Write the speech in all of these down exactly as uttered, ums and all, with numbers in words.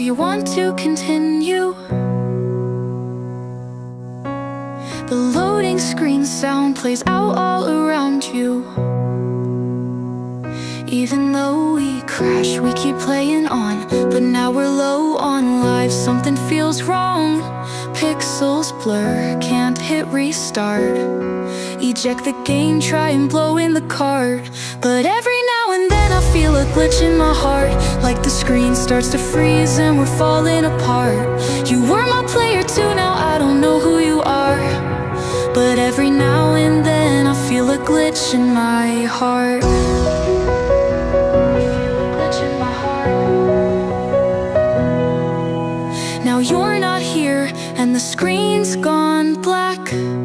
Do you want to continue? The loading screen sound plays out all around you. Even though we crash, we keep playing on. But now we're low on life, something feels wrong. Pixels blur, can't hit restart. Eject the game, try and blow in the card. But every now and then I feel a glitch in my heart, like the screen starts to freeze and we're falling apart. You were my player too, now I don't know who you are. But every now and then I feel a glitch in my heart. Now you're not here and the screen's gone black.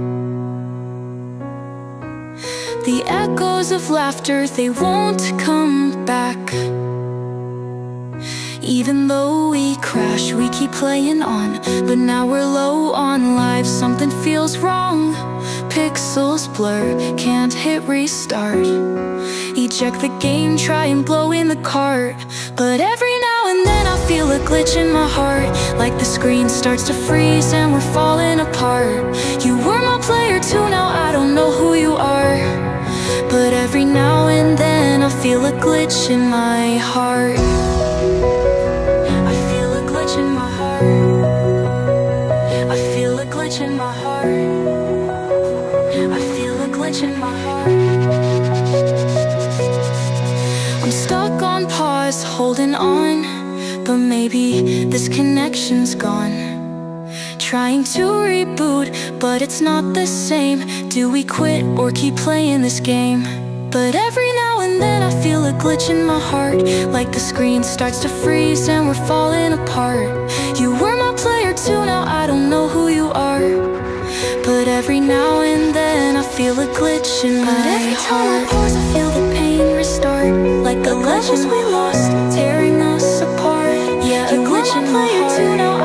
The echoes of laughter, they won't come back. Even though we crash, we keep playing on. But now we're low on life, something feels wrong. Pixels blur, can't hit restart. Eject the game, try and blow in the cart. But every now and then I feel a glitch in my heart, like the screen starts to freeze and we're falling apart. You were my player too, now I don't know who you are. But every now and then I feel a glitch in my heart. I feel a glitch in my heart. I feel a glitch in my heart. I feel a glitch in my heart. I'm stuck on pause, holding on. But maybe this connection's gone. Trying to reboot, but it's not the same. Do we quit or keep playing this game? But every now and then I feel a glitch in my heart, like the screen starts to freeze and we're falling apart. You were my player too, now I don't know who you are. But every now and then I feel a glitch in my heart. But every time I pause I feel the pain restart, like the legends we lost, tearing us apart. Yeah, a glitch in my heart.